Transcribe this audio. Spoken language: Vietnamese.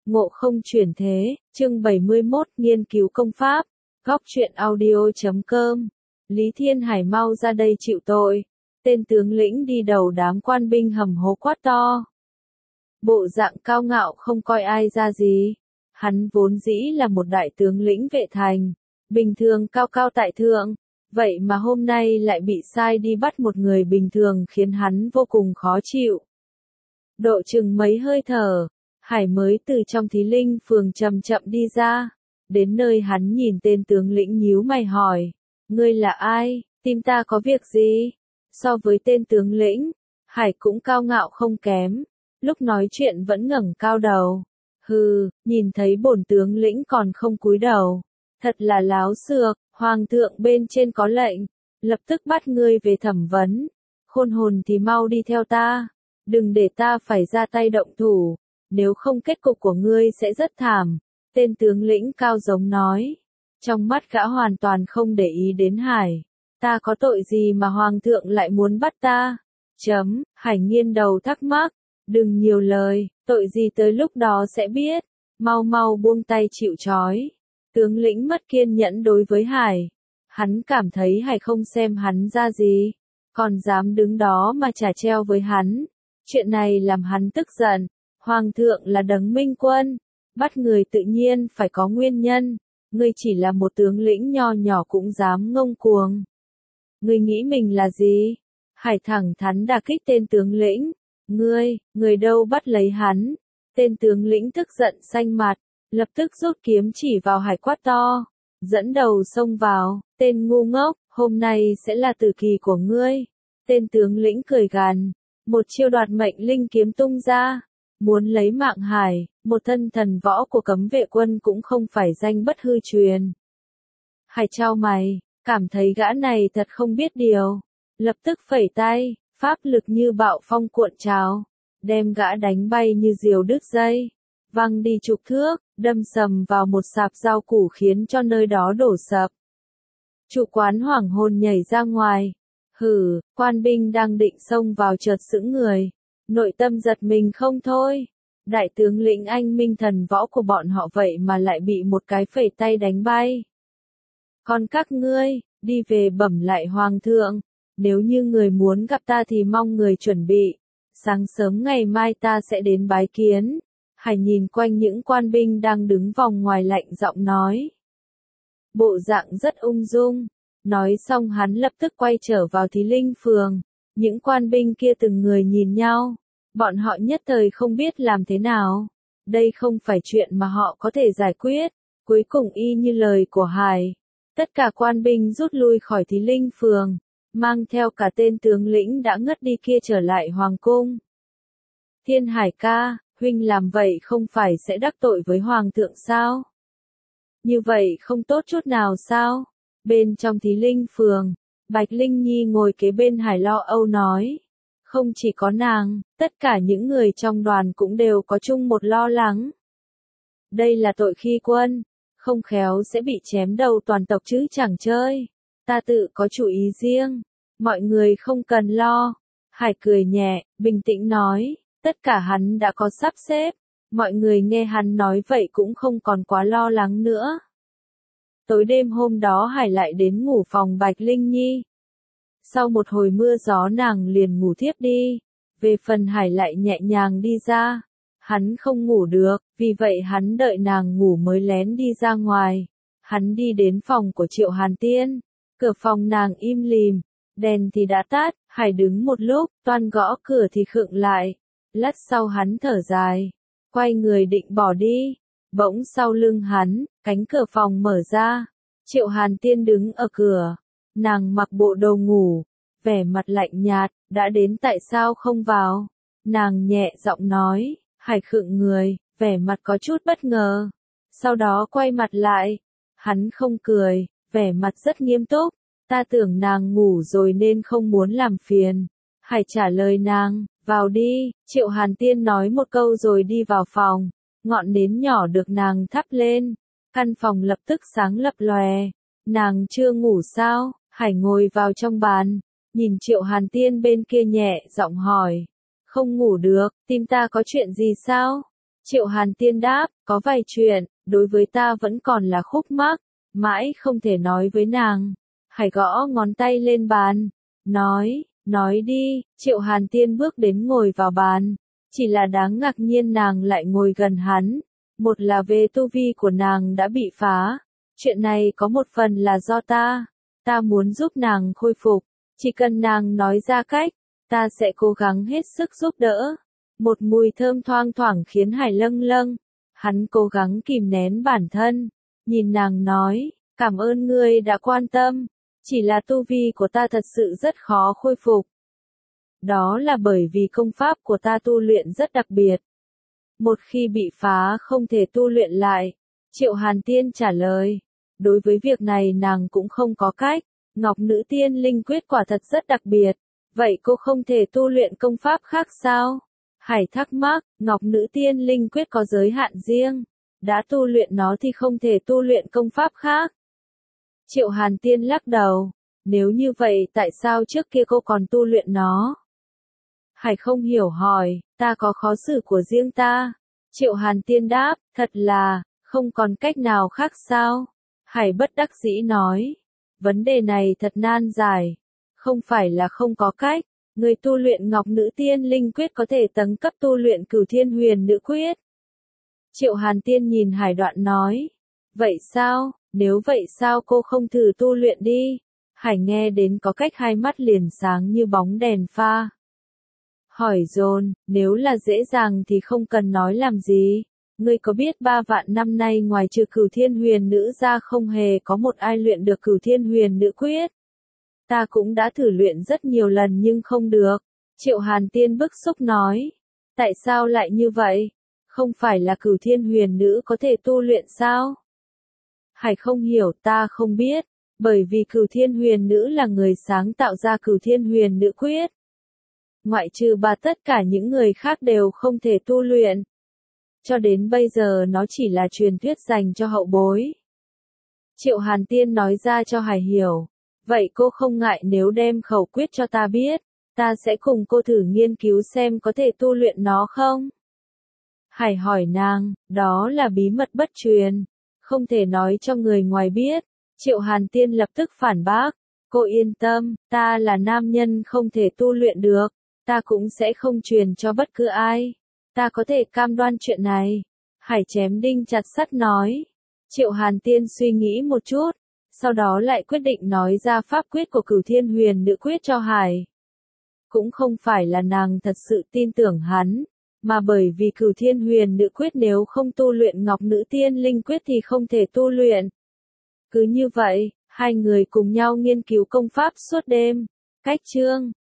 Ngộ không chuyển thế, chương 71, nghiên cứu công pháp, góc truyện audio.com. Lý Thiên Hải mau ra đây chịu tội. Tên tướng lĩnh đi đầu đám quan binh hầm hố quát to. Bộ dạng cao ngạo không coi ai ra gì. Hắn vốn dĩ là một đại tướng lĩnh vệ thành, bình thường cao cao tại thượng, vậy mà hôm nay lại bị sai đi bắt một người bình thường khiến hắn vô cùng khó chịu. Độ chừng mấy hơi thở, Hải mới từ trong Thí Linh phường chậm chậm đi ra, đến nơi hắn nhìn tên tướng lĩnh nhíu mày hỏi, ngươi là ai, tìm ta có việc gì? So với tên tướng lĩnh, Hải cũng cao ngạo không kém, lúc nói chuyện vẫn ngẩng cao đầu. Hừ, nhìn thấy bổn tướng lĩnh còn không cúi đầu, thật là láo xược, hoàng thượng bên trên có lệnh, lập tức bắt ngươi về thẩm vấn, khôn hồn thì mau đi theo ta, đừng để ta phải ra tay động thủ, nếu không kết cục của ngươi sẽ rất thảm, tên tướng lĩnh cao giống nói, trong mắt gã hoàn toàn không để ý đến Hải, ta có tội gì mà hoàng thượng lại muốn bắt ta, Hải nghiêng đầu thắc mắc, đừng nhiều lời, tội gì tới lúc đó sẽ biết, mau mau buông tay chịu trói. Tướng lĩnh mất kiên nhẫn đối với Hải, hắn cảm thấy Hải không xem hắn ra gì, còn dám đứng đó mà trả treo với hắn, chuyện này làm hắn tức giận, hoàng thượng là đấng minh quân, bắt người tự nhiên phải có nguyên nhân, ngươi chỉ là một tướng lĩnh nho nhỏ cũng dám ngông cuồng. Ngươi nghĩ mình là gì? Hải thẳng thắn đả kích tên tướng lĩnh. Người đâu bắt lấy hắn? Tên tướng lĩnh tức giận xanh mặt, lập tức rút kiếm chỉ vào Hải quát to, dẫn đầu xông vào, tên ngu ngốc, hôm nay sẽ là tử kỳ của ngươi. Tên tướng lĩnh cười gằn, một chiêu đoạt mệnh linh kiếm tung ra, muốn lấy mạng Hải, một thân thần võ của cấm vệ quân cũng không phải danh bất hư truyền. Hải chau mày, cảm thấy gã này thật không biết điều, lập tức phẩy tay, pháp lực như bạo phong cuộn trào, đem gã đánh bay như diều đứt dây, văng đi chục thước, đâm sầm vào một sạp rau củ khiến cho nơi đó đổ sập. Chủ quán hoảng hồn nhảy ra ngoài, quan binh đang định xông vào chợt sững người, nội tâm giật mình không thôi, đại tướng lĩnh anh minh thần võ của bọn họ vậy mà lại bị một cái phẩy tay đánh bay. Còn các ngươi, đi về bẩm lại hoàng thượng, nếu như người muốn gặp ta thì mong người chuẩn bị, sáng sớm ngày mai ta sẽ đến bái kiến. Hải nhìn quanh những quan binh đang đứng vòng ngoài lạnh giọng nói. Bộ dạng rất ung dung, nói xong hắn lập tức quay trở vào Thí Linh phường, những quan binh kia từng người nhìn nhau, bọn họ nhất thời không biết làm thế nào, đây không phải chuyện mà họ có thể giải quyết, cuối cùng y như lời của Hải, tất cả quan binh rút lui khỏi Thí Linh phường, mang theo cả tên tướng lĩnh đã ngất đi kia trở lại hoàng cung. Thiên Hải ca, huynh làm vậy không phải sẽ đắc tội với hoàng thượng sao? Như vậy không tốt chút nào sao? Bên trong Thí Linh phường, Bạch Linh Nhi ngồi kế bên Hải lo âu nói. Không chỉ có nàng, tất cả những người trong đoàn cũng đều có chung một lo lắng. Đây là tội khi quân, không khéo sẽ bị chém đầu toàn tộc chứ chẳng chơi. Ta tự có chủ ý riêng, mọi người không cần lo. Hải cười nhẹ, bình tĩnh nói, tất cả hắn đã có sắp xếp, mọi người nghe hắn nói vậy cũng không còn quá lo lắng nữa. Tối đêm hôm đó Hải lại đến ngủ phòng Bạch Linh Nhi. Sau một hồi mưa gió nàng liền ngủ thiếp đi, về phần Hải lại nhẹ nhàng đi ra. Hắn không ngủ được, vì vậy hắn đợi nàng ngủ mới lén đi ra ngoài. Hắn đi đến phòng của Triệu Hàn Tiên, cửa phòng nàng im lìm, đèn thì đã tắt, Hải đứng một lúc, toan gõ cửa thì khựng lại. Lát sau hắn thở dài, quay người định bỏ đi, bỗng sau lưng hắn, cánh cửa phòng mở ra, Triệu Hàn Tiên đứng ở cửa, nàng mặc bộ đồ ngủ, vẻ mặt lạnh nhạt, đã đến tại sao không vào, nàng nhẹ giọng nói, Hải khựng người, vẻ mặt có chút bất ngờ, sau đó quay mặt lại, hắn không cười, vẻ mặt rất nghiêm túc, ta tưởng nàng ngủ rồi nên không muốn làm phiền, Hải trả lời nàng. Vào đi, Triệu Hàn Tiên nói một câu rồi đi vào phòng, ngọn nến nhỏ được nàng thắp lên, căn phòng lập tức sáng lập lòe, nàng chưa ngủ sao, Hải ngồi vào trong bàn, nhìn Triệu Hàn Tiên bên kia nhẹ giọng hỏi, không ngủ được, tim ta có chuyện gì sao? Triệu Hàn Tiên đáp, có vài chuyện, đối với ta vẫn còn là khúc mắc, mãi không thể nói với nàng. Hải gõ ngón tay lên bàn, nói đi. Triệu Hàn Tiên bước đến ngồi vào bàn, chỉ là đáng ngạc nhiên nàng lại ngồi gần hắn. Một là về tu vi của nàng đã bị phá, chuyện này có một phần là do ta muốn giúp nàng khôi phục, chỉ cần nàng nói ra cách, ta sẽ cố gắng hết sức giúp đỡ. Một mùi thơm thoang thoảng khiến Hải lâng lâng, hắn cố gắng kìm nén bản thân, nhìn nàng nói, cảm ơn ngươi đã quan tâm, chỉ là tu vi của ta thật sự rất khó khôi phục. Đó là bởi vì công pháp của ta tu luyện rất đặc biệt. Một khi bị phá không thể tu luyện lại. Triệu Hàn Tiên trả lời. Đối với việc này nàng cũng không có cách. Ngọc Nữ Tiên Linh Quyết quả thật rất đặc biệt. Vậy cô không thể tu luyện công pháp khác sao? Hải thắc mắc, Ngọc Nữ Tiên Linh Quyết có giới hạn riêng. Đã tu luyện nó thì không thể tu luyện công pháp khác. Triệu Hàn Tiên lắc đầu. Nếu như vậy tại sao trước kia cô còn tu luyện nó? Hải không hiểu hỏi, ta có khó xử của riêng ta. Triệu Hàn Tiên đáp, thật là, không còn cách nào khác sao? Hải bất đắc dĩ nói, vấn đề này thật nan giải. Không phải là không có cách, người tu luyện Ngọc Nữ Tiên Linh Quyết có thể tầng cấp tu luyện Cửu Thiên Huyền Nữ Quyết. Triệu Hàn Tiên nhìn Hải đoạn nói, vậy sao, nếu vậy sao cô không thử tu luyện đi? Hải nghe đến có cách hai mắt liền sáng như bóng đèn pha. Hỏi dồn, nếu là dễ dàng thì không cần nói làm gì. Ngươi có biết 3 vạn năm nay ngoài trừ Cửu Thiên Huyền Nữ ra không hề có một ai luyện được Cửu Thiên Huyền Nữ Quyết. Ta cũng đã thử luyện rất nhiều lần nhưng không được. Triệu Hàn Tiên bức xúc nói. Tại sao lại như vậy? Không phải là Cửu Thiên Huyền Nữ có thể tu luyện sao? Hải không hiểu, ta không biết. Bởi vì Cửu Thiên Huyền Nữ là người sáng tạo ra Cửu Thiên Huyền Nữ Quyết. Ngoại trừ bà tất cả những người khác đều không thể tu luyện. Cho đến bây giờ nó chỉ là truyền thuyết dành cho hậu bối. Triệu Hàn Tiên nói ra cho Hải hiểu. Vậy cô không ngại nếu đem khẩu quyết cho ta biết, ta sẽ cùng cô thử nghiên cứu xem có thể tu luyện nó không? Hải hỏi nàng, đó là bí mật bất truyền, không thể nói cho người ngoài biết. Triệu Hàn Tiên lập tức phản bác, cô yên tâm, ta là nam nhân không thể tu luyện được. Ta cũng sẽ không truyền cho bất cứ ai. Ta có thể cam đoan chuyện này. Hải chém đinh chặt sắt nói. Triệu Hàn Tiên suy nghĩ một chút, sau đó lại quyết định nói ra pháp quyết của Cửu Thiên Huyền Nữ Quyết cho Hải. Cũng không phải là nàng thật sự tin tưởng hắn, mà bởi vì Cửu Thiên Huyền Nữ Quyết nếu không tu luyện Ngọc Nữ Tiên Linh Quyết thì không thể tu luyện. Cứ như vậy, hai người cùng nhau nghiên cứu công pháp suốt đêm. Cách chương